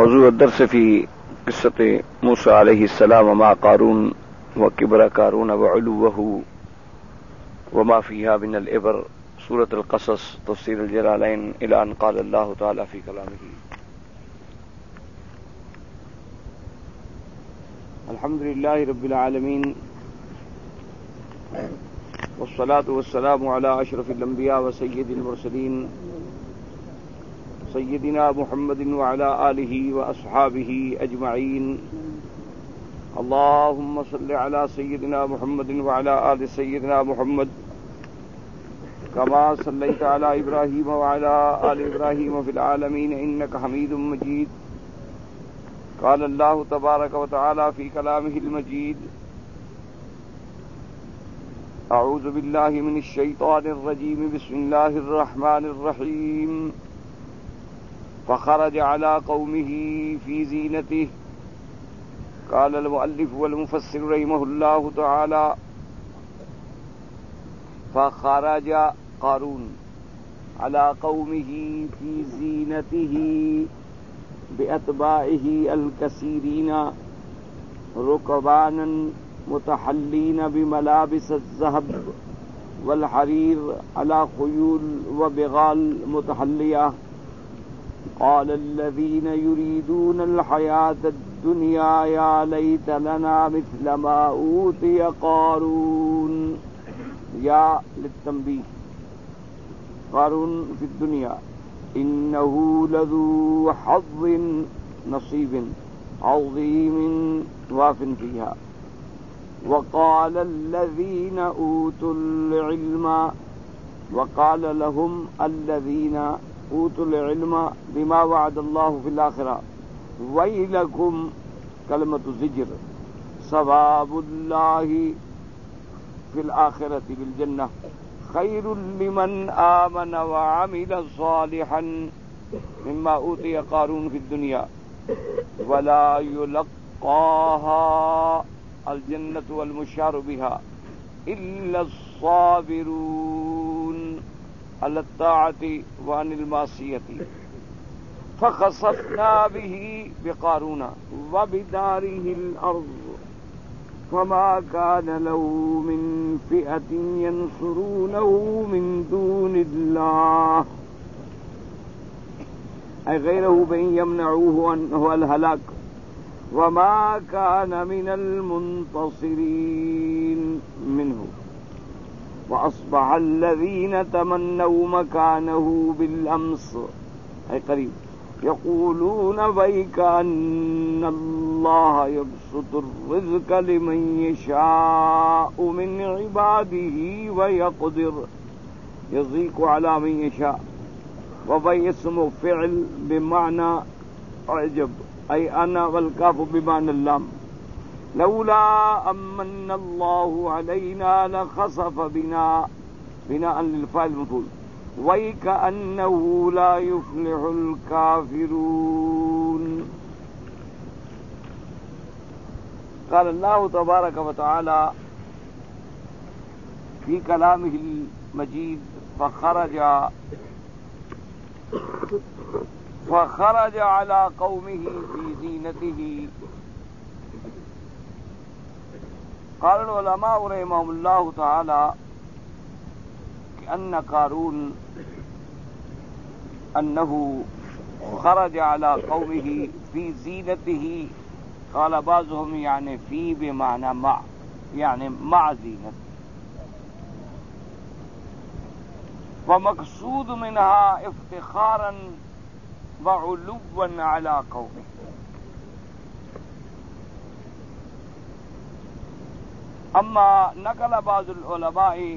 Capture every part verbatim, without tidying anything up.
موضوع الدرس في قصة موسى عليه السلام مع قارون وكبر قارون وعلوه وما فيها من العبر، سورة القصص، تفسير الجلالين، إلى أن قال الله تعالى في كلامه: الحمد لله رب العالمين، والصلاة والسلام على أشرف الأنبياء وسيد المرسلين سيدنا محمد وعلى آله وأصحابه أجمعين. اللهم صل على سيدنا محمد وعلى آل سيدنا محمد كما صليت على إبراهيم وعلى آل إبراهيم في العالمين إنك حميد مجيد. قال الله تبارك وتعالى في كلامه المجيد: أعوذ بالله من الشيطان الرجيم، بسم الله الرحمن الرحيم. فخرج على قومه في زينته. قال المؤلف والمفسر رحمه الله تعالى: فخرج قارون على قومه في زينته بأتباعه الكثيرين ركبانا متحلين بملابس الذهب والحرير على خيول وبغال متحلية. قال الذين يريدون الحياة الدنيا يا ليت لنا مثل ما أوتي قارون. يا للتنبيه، قارون في الدنيا إنه لذو حظ نصيب عظيم واف فيها. وقال الذين أوتوا العلم وقال لهم الذين أوتوا العلم بما وعد الله في الآخرة: ويلكم، كلمة زجر، ثواب الله في الآخرة بالجنة خير لمن آمن وعمل صالحا مما أوتي قارون في الدنيا ولا يلقاها الجنة والمشار بها إلا الصابرون على الطاعة وعن المعصية. فخسفنا به بقارون وبداره الأرض فما كان له من فئة ينصرونه من دون الله أي غيره بأن يمنعوه عنه الهلاك، وما كان من المنتصرين منه. وأصبح الذين تمنوا مكانه بالأمس أي قريب يقولون ويك أن الله يبسط الرزق لمن يشاء من عباده ويقدر يضيق على من يشاء. وفي اسم فعل بمعنى أعجب أي أنا، والكاف بمعنى اللام. لولا أمن الله علينا لخسف بنا بناء للفاعل المفعول. وَيْكَأَنَّهُ لَا يُفْلِحُ الْكَافِرُونَ. قال الله تبارك وتعالى في كلامه المجيد: فخرج فخرج على قومه في زينته. قال العلماء رحمهم الله تعالى أن قارون أنه خرج على قومه في زينته. قال بعضهم يعني في بمعنى مع، يعني مع زينة. فمقصود منها افتخارا وعلوا على قومه. أما نقل بعض العلماء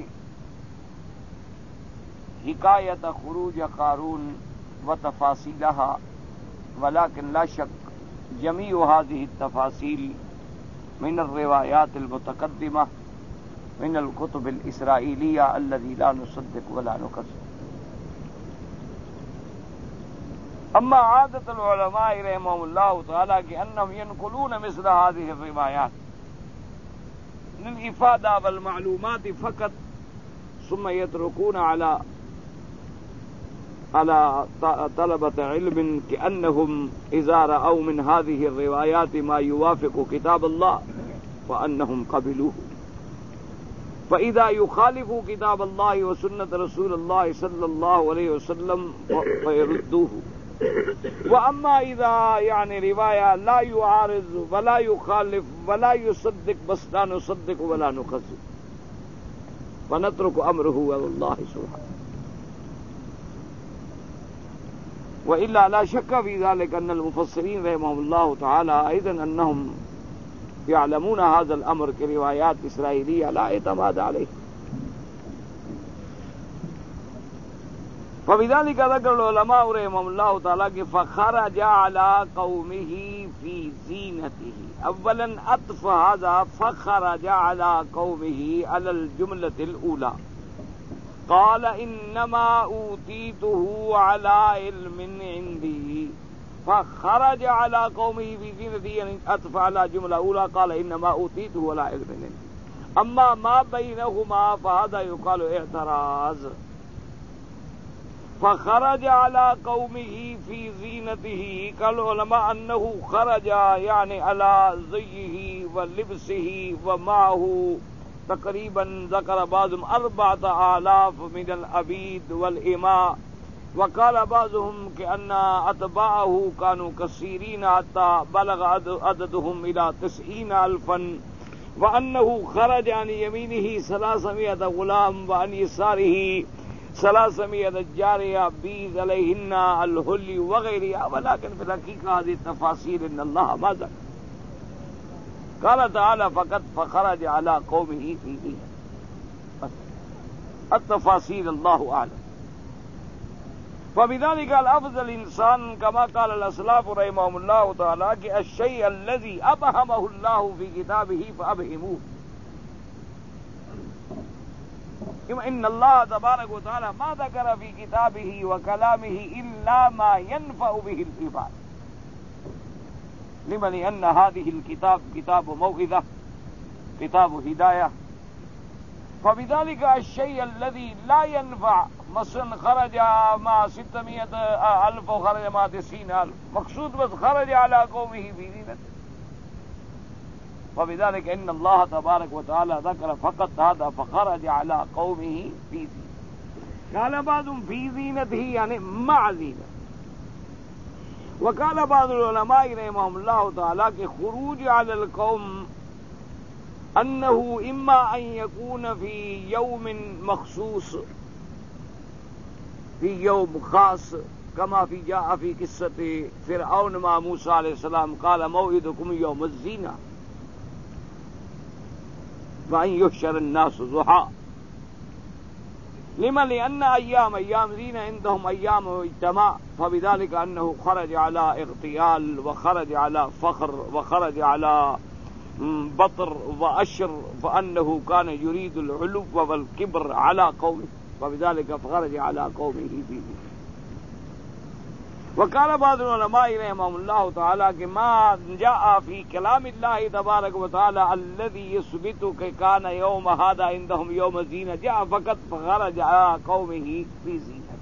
حکایت خروج قارون وتفاصیلها، ولكن لا شك جميع هذه التفاصيل من الروايات المتقدمة من الكتب الإسرائيلية الذي لا نصدق ولا نكذب. أما عادة العلماء رحمهم الله تعالى كأنهم ينقلون مثل هذه الروايات للإفادة والمعلومات فقط، ثم يتركون على على طلبة علم كأنهم إذا رأوا من هذه الروايات ما يوافق كتاب الله فأنهم قبلوه، فإذا يخالف كتاب الله وسنة رسول الله صلى الله عليه وسلم فيردوه. وأما إذا يعني رواية لا يعارض ولا يخالف ولا يصدق بس لا نصدق ولا نكذب فنترك أمره والله سبحانه. وإلا لا شك في ذلك أن المفسرين رحمهم الله تعالى أيضا أنهم يعلمون هذا الأمر كروايات إسرائيلية لا اعتماد عليه. فبذلك ذكر العلماء رحمهم الله تعالى فخرج على قومه في زينته. اولا عطف هذا فخرج على قومه على الجملة الأولى، قال انما اوتيته على علم عندي، فخرج على قومه في زينته يعني عطف على جملة أولى قال انما اوتيته على علم عندي. اما ما بينهما فهذا يقال اعتراض. فخرج على قومه في زينته قال العلماء أنه خرج يعني على زيه ولبسه ومعه تقريبا ذكر بعضهم أربعة آلاف من العبيد والإماء، وقال بعضهم كأن أتباعه كانوا كثيرين حتى بلغ عددهم إلى تسعين ألفا، وأنه خرج عن يمينه ثلاثمائة غلام وعن يساره ثلاثمائة جارية بيض عليهن الهلي وغيرها. ولكن في الحقيقة هذه التفاصيل إن الله ما ذكر. قال تعالى فقد فخرج على قومه في زينته. التفاصيل الله أعلم. فبذلك الأفضل الإنسان كما قال الأسلاف رحمهم الله تعالى کہ الشيء الذي أبهمه الله في كتابه فأبهموه. ان اللہ تبارک و تعالی ما ذکر فی کتابہ و کلامہ الا ما ينفع به العباد، لمن ان هذه الكتاب کتاب موعظہ کتاب ہدایہ. فبذلك الشيء الذي لا ينفع مثلا خرج مع ستمائة ألف وخرج مع تسعين ألف، مقصود بس خرج على قومه في زينته. وبذلك ان الله تبارك وتعالى ذكر فقط هذا فخرج على قومه في زينته. قال بعضهم في زينته يعني مع زينته. وقال بعض العلماء رحمهم الله تعالى کہ خروج على القوم انه اما ان يكون في يوم مخصوص في يوم خاص كما في جاء في قصة فرعون مع موسى عليه السلام قال موعدكم يوم الزينة وأن يحشر الناس ضحى، لما لأن أيام أيام زينة عندهم أيام اجتماع، فبذلك أنه خرج على اغتيال وخرج على فخر وخرج على بطر وأشر، فأنه كان يريد العلو والكبر على قومه، فبذلك فخرج على قومه في زينة. وقال بعض العلماء رحمهم الله تعالى کہ ما جاء في كلام الله تبارك وتعالى الذي يثبت كان يوم هذا عندهم يوم زينة جاء فقط فخرج على قومه في زينة.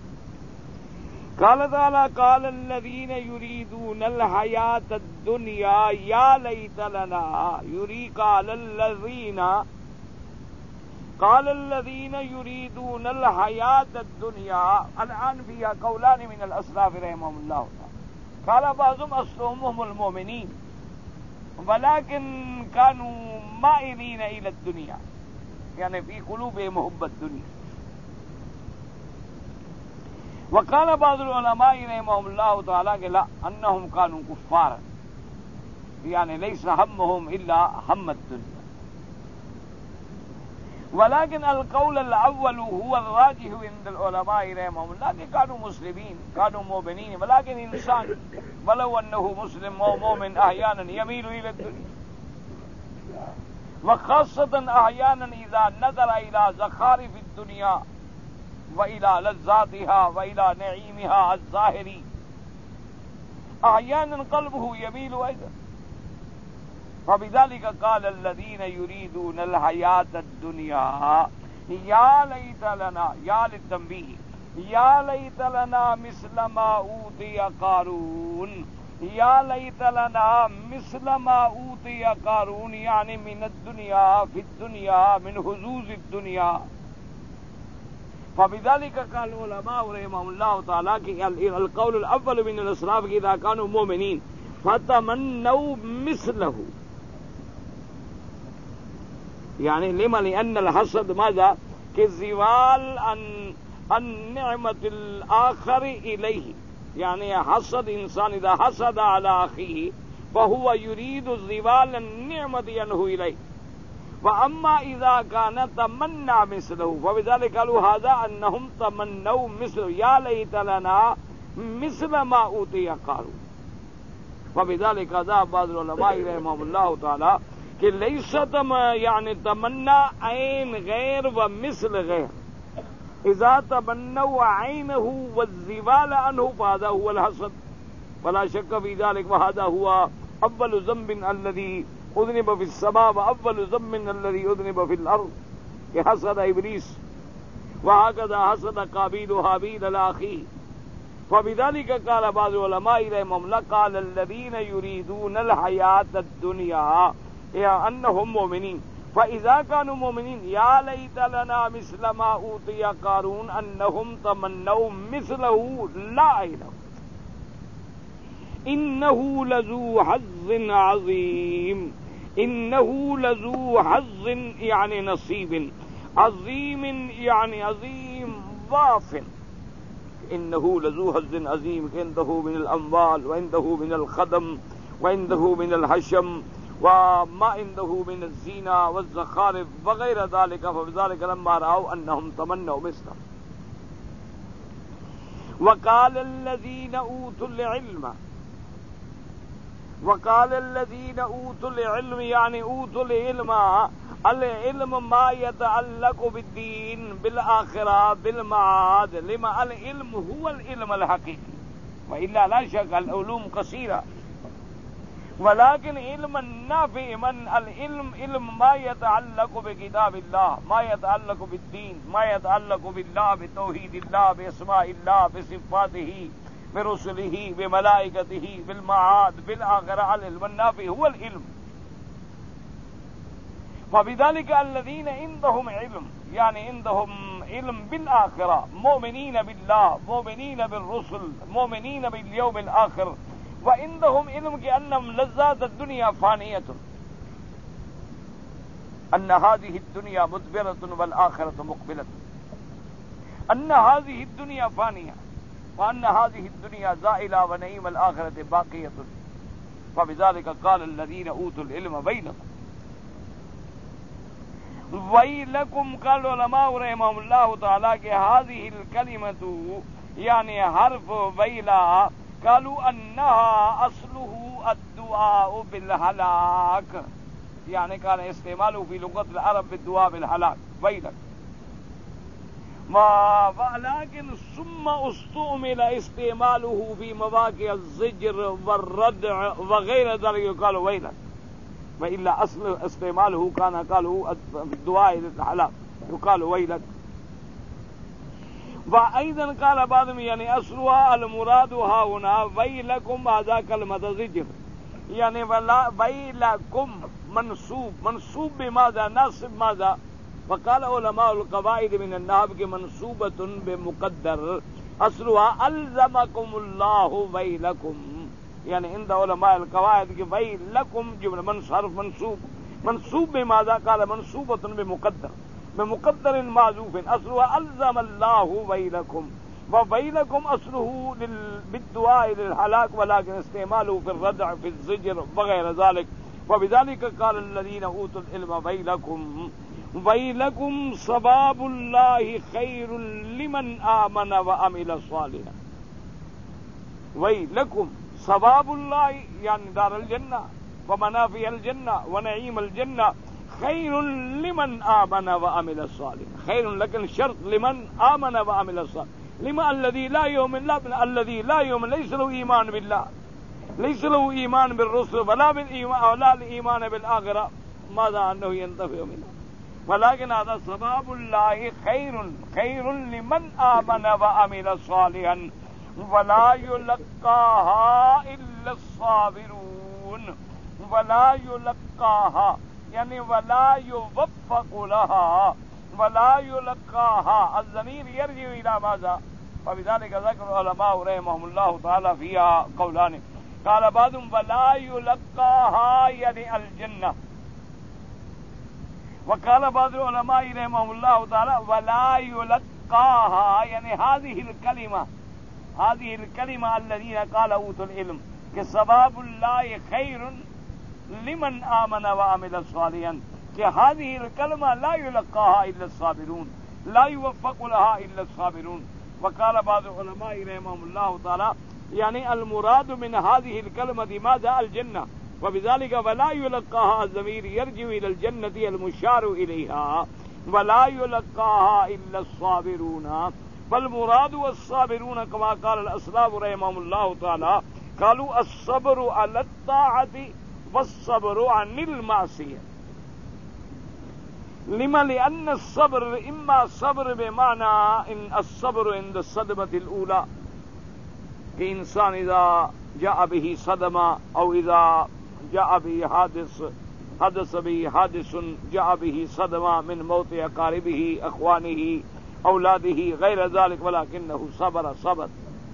قال تعالى قال الذين يريدون الحياة الدنيا يا ليت لنا يري قال الذين قال الذين يريدون الحياة الدنيا. الآن فيها قولان من الأسلاف رحمهم الله تعالى. قال بعضهم أصلهم هم المؤمنين ولكن كانوا مائلين إلى الدنيا، يعني في قلوبهم حب الدنيا. وقال بعض العلماء رحمهم الله تعالى کہ لا أنهم كانوا كفارا، يعني ليس همهم إلا هم الدنيا. ولكن القول الأول هو الراجح عند العلماء رحمهم الله کہ كانوا مسلمين كانوا مؤمنين، ولكن إنسان ولو أنه مسلم أو مؤمن أحيانا يميل إلى الدنيا، وخاصة أحيانا إذا نظر إلى زخارف الدنيا وإلى لذاتها وإلى نعيمها الظاهري أحيانا قلبه يميل أيضا. فبذلك قال الذين يريدون الحياة الدنيا يا ليت لنا، يا للتنبيه یا لیت لنا مثل ما اوتی قارون، یا لیت لنا مثل ما اوتی قارون یعنی من الدنیا فی الدنیا من حظوظ الدنیا. فبذلك قال العلماء رحمهم الله تعالی کہ القول الاول من الاسلاف کی اذا كانوا مؤمنین فتمنوا مثله، یعنی لما لأن الحسد ماذا کہ زوال النعمت الآخر الیہ، یعنی حسد انسان اذا حسد على اخیہ فهو يريد زوال النعمت عنه الیہ. واما اذا كان تمنى مثله فبذلك قالوا هذا انهم تمنوا مثله يا ليت لنا مثل ما اوتي قارون. وبذلك ذهب بعض العلماء رحمهم الله تعالى کہ لیست یعنی تمنا عین غیر و مثل غیر، اذا تمنوا عینه والزوال عنه فهذا هو الحسد ولا شك في ذلك، وهذا هو اول ذنب الذي اذنب في السماء واول ذنب الذي اذنب في الارض، کہ حسد ابلیس وهكذا حسد قابیل وحابیل الاخی. فبذلك قال بعض العلماء رحمهم الله قال الذين يريدون الحياة الدنيا يا انهم مؤمنين فاذا كانوا مؤمنين يا ليت لنا مثل ما اوتي قارون انهم تمنوا مثله لا علم انه لذو حظ عظيم، انه لذو حظ يعني نصيب عظيم يعني عظيم ضاف، انه لذو حظ عظيم عنده من الاموال وعنده من الخدم وعنده من الحشم وما عنده من الزينة والزخارف وغير ذلك. فبذلك لما رأوا أنهم تمنوا مثله. وقال الذين أوتوا العلم وقال الذين أوتوا العلم يعني أوتوا العلم، العلم ما يتعلق بالدين بالآخرة بالمعاد، لما العلم هو العلم الحقيقي، وإلا لا شك العلوم كثيرة، ولكن علم النافع من العلم علم ما يتعلق بكتاب الله، ما يتعلق بالدين، ما يتعلق بالله بتوحيد الله باسماء الله بصفاته برسله بملائكته بالمعاد بالآخرة. العلم النافع هو العلم. فبذلك الذين عندهم علم يعني عندهم علم بالآخرة مؤمنين بالله مؤمنين بالرسل مؤمنين باليوم الآخر، وعندهم علم كأنهم لذات الدنيا فانية، أن هذه الدنيا مدبرة والآخرة مقبلة، أن هذه الدنيا فانية وأن هذه الدنيا زائلة ونعيم الآخرة باقية. فبذلك قال الذين أوتوا العلم ويلكم ويلكم. قال العلماء رحمهم الله تعالى کہ هذه الكلمة يعني حرف ويلا قالوا انها اصله الدعاء بالهلاك، يعني كان استعماله في لغة العرب بالدعاء بالهلاك ويلك، ولكن ثم استعمل استعماله في مواقع الزجر والردع وغير ذلك يقال ويلك، وإلا اصل استعماله كان قالوا بالدعاء بالهلاك يقال ويلك. وأيضا قال بعضهم يعني أصلها المراد ها هنا ويلكم هذا كلمة زجر، يعني ويلكم منصوب منصوب بماذا ناصب ماذا. وقال علماء القواعد من النحو منصوبة بمقدر أصلها ألزمكم الله ويلكم، يعني عند علماء القواعد ويلكم جملة منصرف منصوب منصوب بماذا قال منصوبة بمقدر بمقدر معذوف اصلها الزم الله ويلكم، وويلكم اصله بالدعاء للهلاك ولكن استعماله في الردع في الزجر وغير ذلك. وبذلك قال الذين اوتوا العلم ويلكم ويلكم ثواب الله خير لمن آمن وعمل صالحا. ويلكم ثواب الله يعني دار الجنة ومنافع الجنة ونعيم الجنة خير لمن آمن وعمل صالحا، خير لكن شرط لمن آمن وعمل صالحا. لما الذي لا يؤمن لا الذي لا يؤمن ليس له إيمان بالله ليس له إيمان بالرسل ولا بالإيمان ولا الإيمان بالآخرة، ماذا أنه ينتفع منه. ولكن هذا ثواب الله خير خير لمن آمن وعمل صالحا ولا يلقاها إلا الصابرون. ولا يلقاها یعنی ولا يوفق لها ولا يلقاها الضمير يرجع إلى ماذا؟ فبذلك ذكر العلماء رحمهم الله تعالى فيها قولان. قال بعضهم ولا يلقاها يعني الجنة، وقال بعض العلماء رحمهم الله تعالى ولا يلقاها يعني هذه الكلمة هذه الكلمة الذين قال أوتوا العلم کہ ثواب الله خير لمن آمن وعمل صالحا، کہ هذه الكلمة لا يلقاها إلا الصابرون لا يوفق لها إلا الصابرون. وقال بعض العلماء رحمهم الله تعالى يعني المراد من هذه الكلمة ماذا؟ الجنة. وبذلك ولا يلقاها الضمير يرجع إلى الجنة المشار إليها ولا يلقاها إلا الصابرون. فالمراد والصابرون كما قال الأسلاف رحمهم الله تعالى قالوا الصبر على الطاعة والصبر عن المعصية. لما؟ لأن الصبر إما صبر بمعنى إن الصبر عند الصدمة الأولى، کہ انسان اذا جاء به صدمة أو إذا جاء به حادث حدث به حادث جاء به صدمة من موت أقاربه أخوانه أولاده غير ذلك ولكنه صبر صبر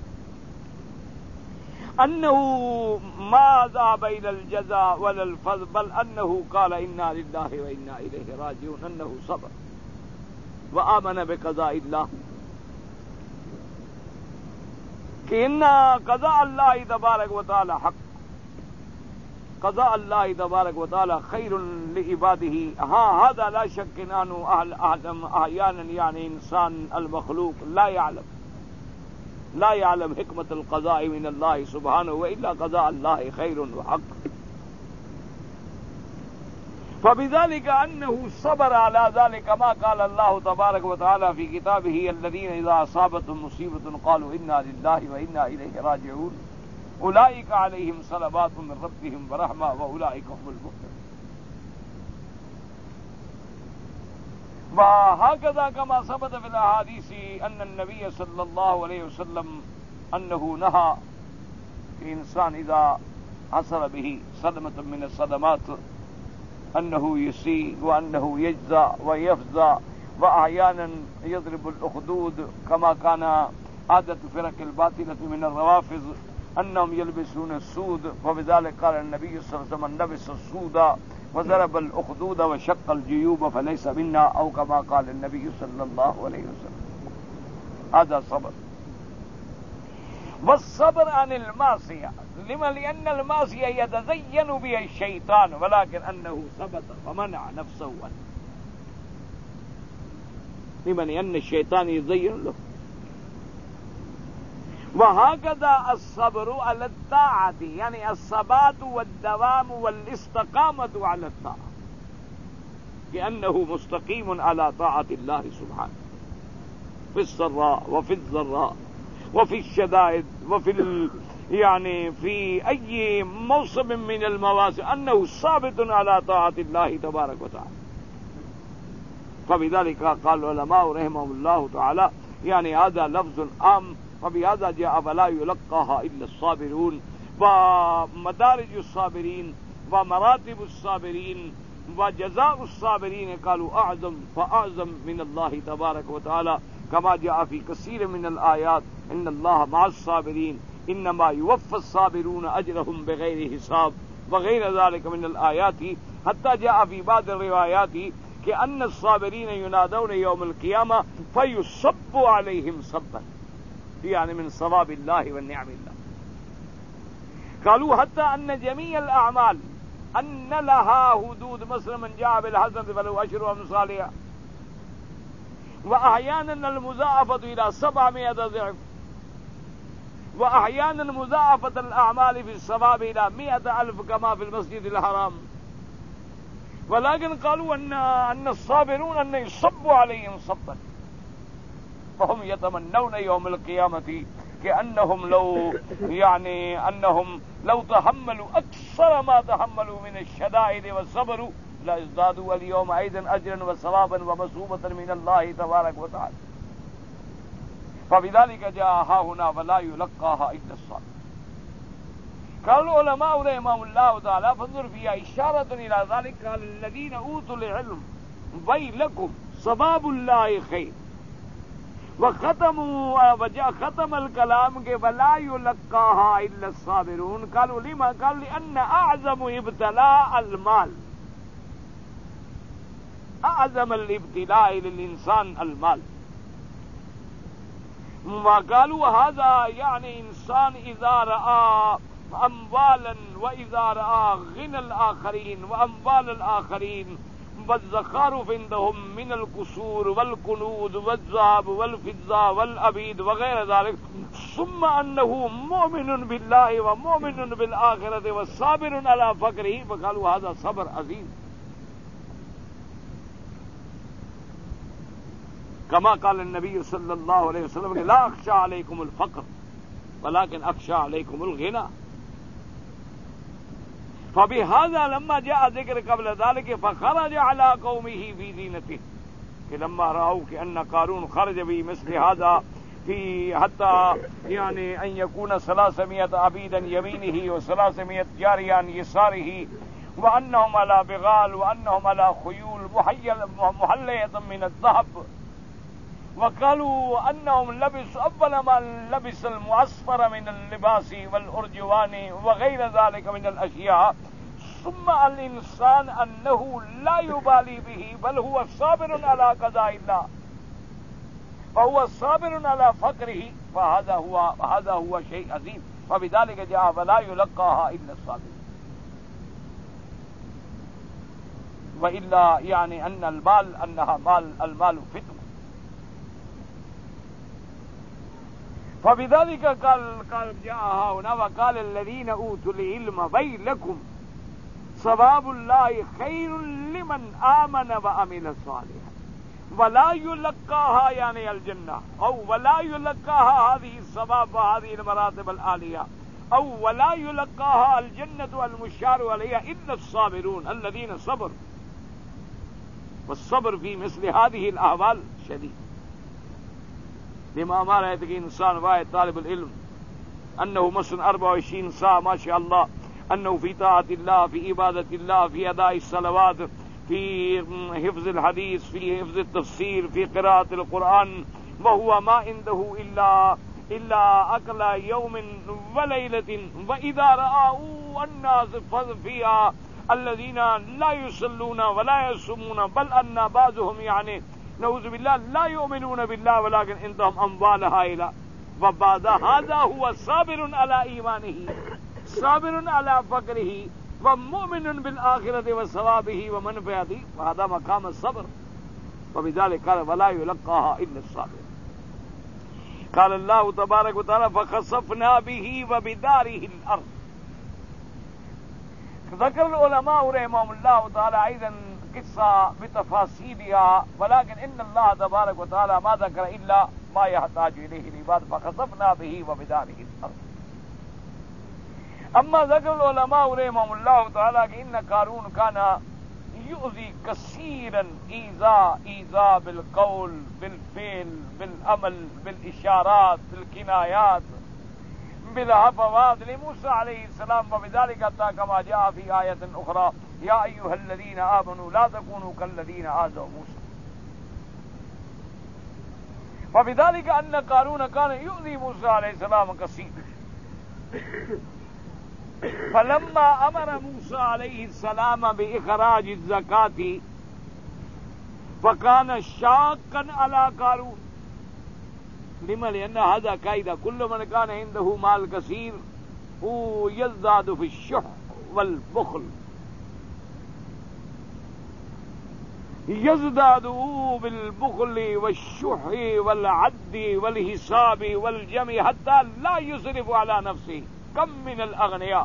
أنه ما ذهب إلى الجزاء ولا الفضل بل أنه قال إنا لله وإنا إليه راجعون، أنه صبر وآمن بقضاء الله، کہ ان قضاء اللہ تبارک و تعالی حق، قضاء اللہ تبارک و تعالی خیر لعباده. ہاں هذا لا شک انه اهل اعلم احيانا يعني انسان المخلوق لا يعلم لا يعلم حکمت القضاء من الله سبحانه والا قضاء الله خیر وحق. فبذلك أنه صبر على ذلك ما قال الله تبارك وتعالى في كتابه الذين إذا أصابتهم مصيبة قالوا إنا لله وإنا إليه راجعون أولئك عليهم صلوات من ربهم ورحمة وأولئك هم المفلحون. وهكذا كما ثبت في الأحاديث أن النبي صلى الله عليه وسلم أنه نهى الإنسان إذا حصل به صدمة من الصدمات أنه يسيء وأنه يجزى ويفزى وأحيانا يضرب الأخدود كما كان عادة فرق الباطلة من الروافض أنهم يلبسون السود. وبذلك قال النبي صلى الله عليه وسلم لبس السود وضرب الأخدود وشق الجيوب فليس منا أو كما قال النبي صلى الله عليه وسلم. هذا صبر. والصبر عن المعصية لما؟ لأن المعصية يتزين بها الشيطان ولكن أنه ثبت فمنع نفسه عنه. لما؟ لأن الشيطان يزين له. وهكذا الصبر على الطاعة يعني الثبات والدوام والاستقامة على الطاعة لأنه مستقيم على طاعة الله سبحانه في السراء وفي الضراء وفي الشدائد وفي ال... يعني في أي موسم من المواسم أنه ثابت على طاعة الله تبارك وتعالى. فبذلك قال العلماء رحمهم الله تعالى يعني هذا لفظ عام وبهذا جاء فلا يلقاها إلا الصابرون. ومدارج الصابرين ومراتب الصابرين وجزاء الصابرين قالوا أعظم فأعظم من الله تبارك وتعالى كما جاء في كثير من الآيات إن الله مع الصابرين إنما يوفى الصابرون أجرهم بغير حساب وغير ذلك من الآيات. حتى جاء في بعض الروايات كأن الصابرين ينادون يوم القيامة فيصب عليهم صبا يعني من صواب الله والنعم الله. قالوا حتى أن جميع الأعمال أن لها حدود مثل من جاء بالحسنة فله عشر أمثالها وأحيانا المضاعفة إلى سبعمائة ضعف وأحيانا مضاعفة الأعمال في الثواب إلى مئة ألف كما في المسجد الحرام. ولكن قالوا أن أن الصابرون أن يصب عليهم صبا فهم يتمنون يوم القيامة كأنهم لو يعني أنهم لو تحملوا أكثر ما تحملوا من الشدائد والصبر لازدادوا اليوم أيضا أجرا وثوابا ومثوبة من الله تبارك وتعالى. فبذلك جاء ها هنا ولا يلقاها إلا الصابرون. قال العلماء رحمهم الله تعالى فانظر فيها إشارة إلى ذلك. قال الذين أوتوا العلم ويلكم ثواب الله خير. وختموا وجاء ختم الكلام کہ ولا يلقاها إلا الصابرون. قالوا لما؟ قال لأن أعظم ابتلاء المال، أعظم الابتلاء للإنسان المال. وقالوا هذا يعني إنسان إذا رأى أموالا وإذا رأى غنى الآخرين وأموال الآخرين والزخارف عندهم من القصور والكنوز والذهب والفضة والعبيد وغير ذلك، ثم أنه مؤمن بالله ومؤمن بالآخرة والصابر على فقره، فقالوا هذا صبر عظيم. كما قال النبي صلى الله عليه وسلم لا أخشى عليكم الفقر ولكن أخشى عليكم الغنى. فبهذا لما جاء ذكر قبل ذلك فخرج على قومه في زينته، کہ لما رأوا كأن قارون خرج بمثل هذا في حتى يعني أن يكون ثلاثمائة عبيدا يمينه وثلاثمائة جاريا عن يساره وأنهم على بغال وأنهم على خيول محلية من الذهب، وقالوا أنهم لبسوا أول ما لبس المعصفر من اللباس والأرجوان وغير ذلك من الأشياء، ثم الإنسان أنه لا يبالي به بل هو صابر على قضاء الله فهو صابر على فقره، فهذا هو هذا هو شيء عظيم. فبذلك جاء ولا يلقاها إلا الصابر. وإلا يعني أن المال أنها مال المال فتنة. فبذلك قال قال جاء هنا وقال الذين أوتوا العلم ويلكم ثواب الله خير لمن آمن وعمل صالحا ولا يلقاها يعني الجنة، أو ولا يلقاها هذه الثواب وهذه المراتب العالية، أو ولا يلقاها الجنة المشار عليها إلا الصابرون الذين صبروا. والصبر في مثل هذه الأحوال شديد. لما ما رأيت کہ انسان واحد طالب العلم أنه مثلا أربعة وعشرين ساعة ما شاء الله أنه في طاعة الله في عبادة الله في أداء الصلوات في حفظ الحديث في حفظ التفسير في قراءة القرآن، وهو ما عنده إلا إلا أكل يوم وليلة. وإذا رأوا الناس فيها الذين لا يصلون ولا يصومون بل أن بعضهم يعني نعوذ بالله لا يؤمنون بالله ولكن عندهم أموال هائلة، وبعد هذا هو صابر على إيمانه صابر على فقره ومؤمن بالآخرة وثوابه ومنفعته، وهذا مقام الصبر. وبذلك قال ولا يلقاها إلا الصابر. قال الله تبارك وتعالى فخسفنا به وبداره الأرض. ذكر العلماء رحمهم الله تعالى أيضا قصة بتفاصيلها، ولكن إن الله تبارك وتعالى ما ذكر إلا ما يحتاج إليه العباد. فخسفنا به وبداره الأرض. أما ذكر العلماء رحمهم الله تعالى إن قارون كان يؤذي كثيرا إيذاء إيذاء بالقول بالفعل بالعمل بالإشارات بالكنايات بالهفوات لموسى عليه السلام. وبذلك حتى كما جاء في آية أخرى يا أيها الذين آمنوا لا تكونوا كالذين آذوا موسى. وبذلك أن قارون كان يؤذي موسى عليه السلام كثيرا. فلما أمر موسى عليه السلام بإخراج الزكاة فكان شاقا على قارون. لما؟ لأن هذا قاعدة كل من كان عنده مال كثير هو يزداد في الشح والبخل، يزداد بالبخل والشح والعد والحساب والجمع حتى لا يصرف على نفسه. كم من الأغنياء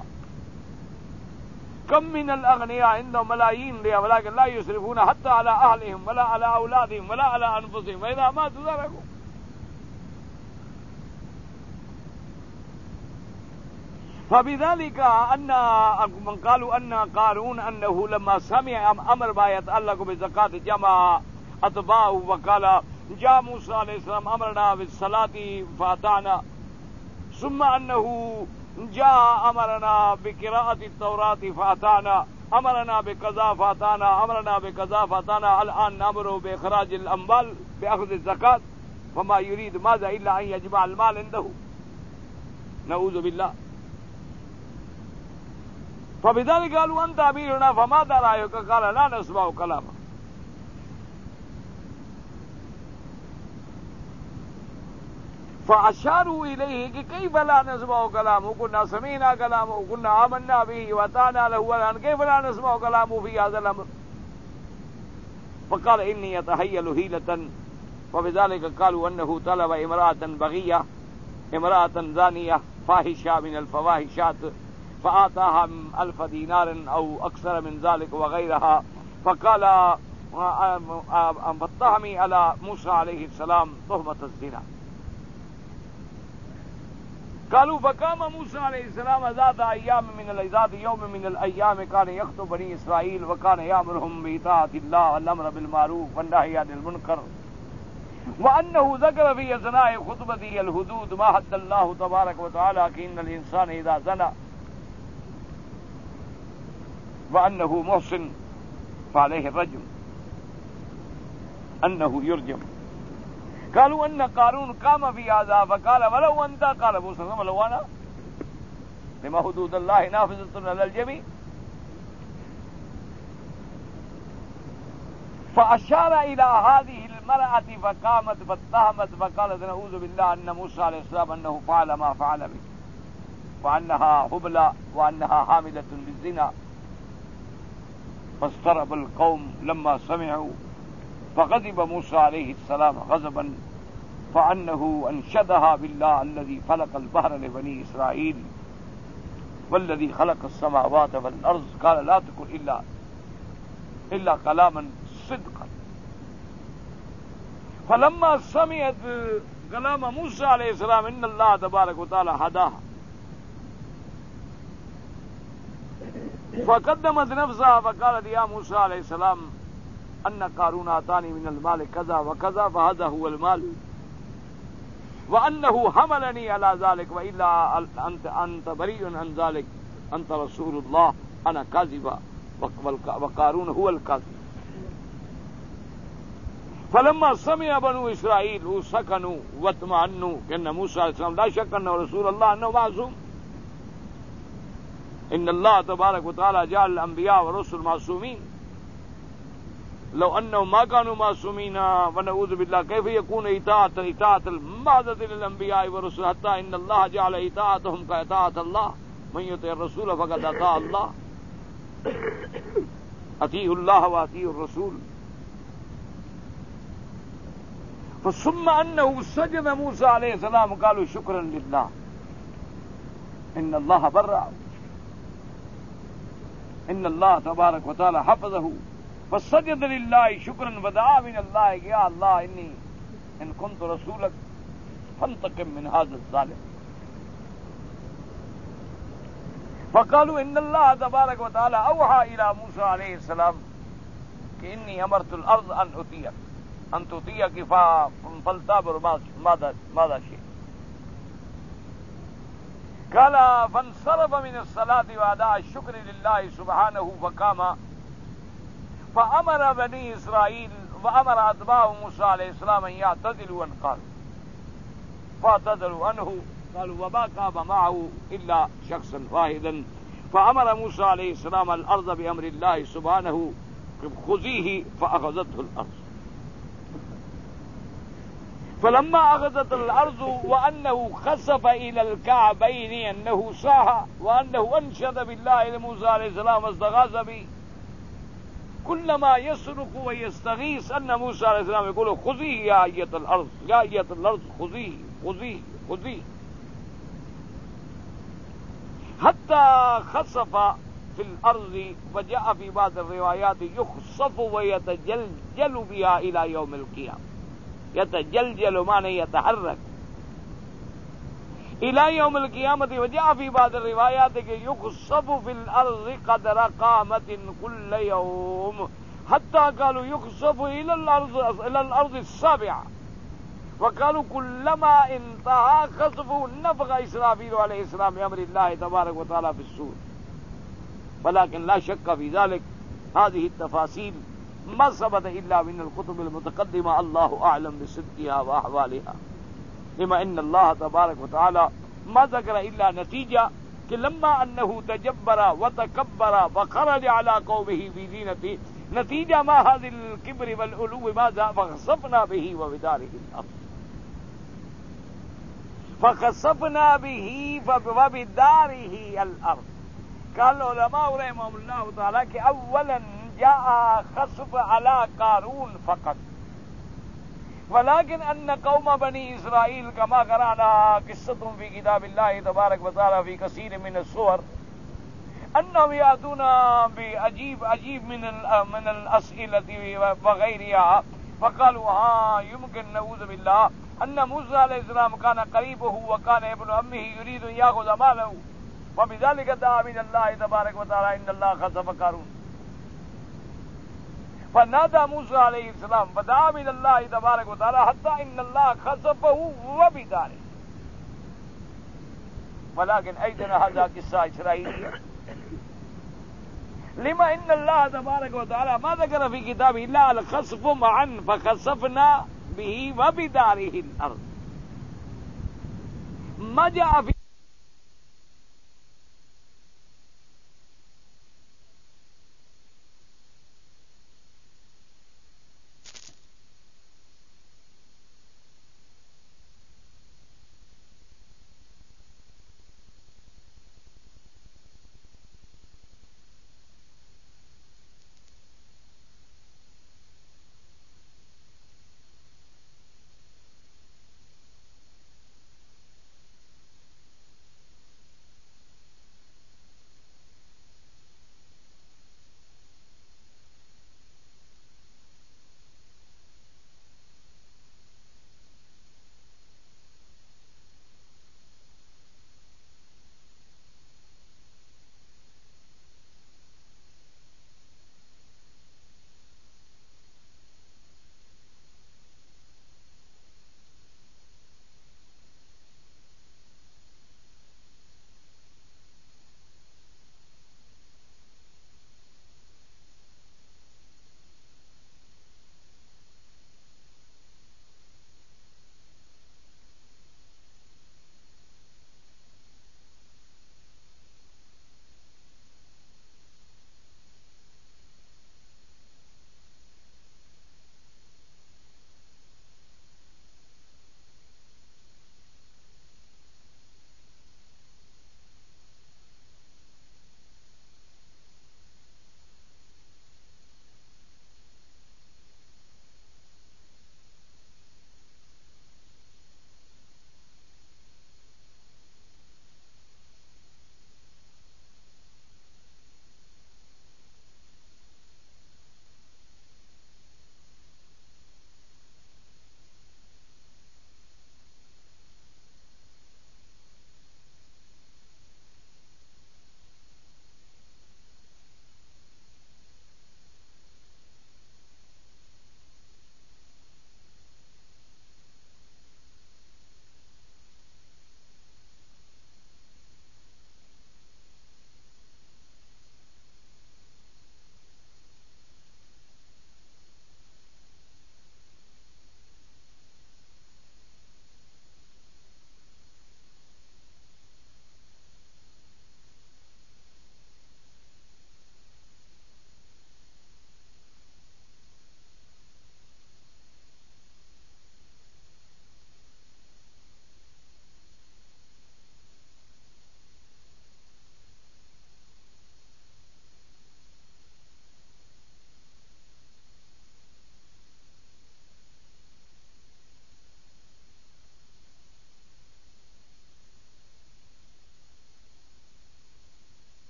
كم من الأغنياء عندهم ملايين لها ولكن لا يصرفون حتى على أهلهم ولا على أولادهم ولا على أنفسهم، وإذا ماتوا تركوا. فبذلك أن من قالوا أن قارون أنه لما سمع أمر ما يتعلق بالزكاة جمع أتباعه وقال جاء موسى عليه السلام أمرنا بالصلاة فأطعنا، ثم أنه جاء أمرنا بقراءة التوراة فأطعنا، أمرنا بكذا فأطعنا، أمرنا بكذا فأطعنا، الآن نأمره بإخراج الأموال بأخذ الزكاة، وما يريد ماذا إلا أن يجمع المال عنده، نعوذ بالله. فبذلك قالوا أنت أميرنا فماذا رأيك؟ قال لا نسمع كلامك. فأشاروا إليه کہ كيف لا نسمع كلامه، كنا سمعنا كلامه، كنا آمنا به وأطعنا له، والآن كيف لا نسمع كلامه في هذا الأمر؟ فقال إني يتهيأ هيلة. فبذلك قالوا أنه طلب امرأة بغية، امرأة زانية فاحشة من الفواحشات، فآتاها ألف دينار أو أكثر من ذلك وغيرها، فقال فاتهمي على موسى عليه السلام تهمة الزنا. قالوا فقام موسى عليه السلام ذات أيام من ذات يوم من الأيام كان يخطب بني إسرائيل وكان يأمرهم بإطاعة الله والأمر بالمعروف والنهي عن المنكر، وأنه ذكر في أثناء خطبته الحدود ما حد الله تبارك وتعالى إن الإنسان إذا زنى وأنه محسن فعليه الرجم، أنه يرجم. قالوا أن قارون قام في هذا فقال ولو أنت، قال موسى ولو أنا، لما حدود الله نافذة على الجميع. فأشار إلى هذه المرأة فقامت فاتهمت فقالت نعوذ بالله أن موسى عليه السلام أنه فعل ما فعل به، وأنها حبلى وأنها حاملة بالزنا. فاضطرب القوم لما سمعوا، فغضب موسى عليه السلام غضبا، فأنه أنشدها بالله الذي خلق البحر لبني إسرائيل والذي خلق السماوات والأرض، قال لا تقل إلا إلا كلاما صدقا. فلما سمعت كلام موسى عليه السلام إن الله تبارك وتعالى هداها، فقدمت نفسها فقالت يا موسى عليه السلام أن قارون آتاني من المال كذا وكذا فهذا هو المال، وأنه حملني على ذلك، وإلا أنت أنت بريء عن ذلك، أنت رسول الله، أنا كاذبة وقارون هو الكاذب. فلما سمع بنو إسرائيل سكنوا واطمأنوا كأن موسى عليه السلام لا شك أنه رسول الله، أنه معصوم. إن الله تبارك وتعالى جعل الأنبياء والرسل معصومين، لو أنهم ما كانوا معصومين ونعوذ بالله كيف يكون إطاعة إطاعة المعدة للأنبياء والرسل، حتى إن الله جعل إطاعتهم كإطاعة الله، من يطع الرسول فقد أطاع الله، أطيعوا الله وأطيعوا الرسول. ثم أنه سجد موسى عليه السلام قالوا شكرا لله إن الله برأ، إن الله تبارك وتعالى حفظه، فسجد لله شكرا ودعا من الله يا الله إني إن كنت رسولك فانتقم من هذا الظالم. فقالوا إن الله تبارك وتعالى أوحى إلى موسى عليه السلام إني أمرت الأرض أن أطيعك أن تطيعك فلتعبر ماذا ماذا شئت. قال فانصرف من الصلاة وأداء الشكر لله سبحانه فقام فأمر بني إسرائيل وأمر أتباعه موسى عليه السلام أن يعتدلوا عن قارون، فاعتدلوا عنه. قالوا وما قام معه إلا شخصا واحدا، فأمر موسى عليه السلام الأرض بأمر الله سبحانه خذيه، فأخذته الأرض. فلما أخذت الأرض وأنه خسف إلى الكعبين أنه صاح، وأنه أنشد بالله لموسى عليه السلام واستغاث به، كلما يصرخ ويستغيث أن موسى عليه السلام يقول خذيه يا أية الأرض، يا أية الأرض خذيه خذيه خذيه، حتى خسف في الأرض. وجاء في بعض الروايات يخسف ويتجلجل بها إلى يوم القيامة. يتجلجل معنى يتحرك، الى یوم القیامت وجاء فی بعض الروایات کہ یخسف فی الارض قدر قامت کل یوم حتی قالوا یخسف الى الارض الى الارض السابعہ وقالوا كلما انتهى خسفه نفخ اسرافیل علیہ السلام بامر اللہ تبارک وتعالی فی الصور ولكن لا شك في ذلك هذه التفاصيل ما ثبت الا من الكتب المتقدمه الله اعلم بصدقها واحوالها لما ان الله تبارك وتعالى ما ذكر الا نتيجه کہ لما انه تجبر وتكبر وخرج على قومه في زينته نتیجہ ما هذا الكبر والعلو ماذا فخسفنا به وبداره الارض فخسفنا به وبداره الارض. قال العلماء رحمهم الله تعالى کہ اولا جاء خسف على قارون فقط ولكن ان قوم بني اسرائيل كما قرانا قصتهم في كتاب الله تبارك وتعالى في كثير من السور انهم ياتون بعجيب عجيب من من الاسئله وغيرها فقالوا ها يمكن نعوذ بالله ان موسى عليه السلام كان قريبه وكان ابن عمه يريد ان ياخذ ماله وبذلك دعا من الله تبارك وتعالى ان الله خسف قارون فنادى موسى عليه السلام فدعا من الله تبارك وتعالى حتى ان الله خسفه وبداره. ولكن ايضا هذا قصه اسرائيليه لما ان الله تبارك وتعالى ما ذكر في كتابه الا الخسف معا فخسفنا به وبداره الارض ما جاء في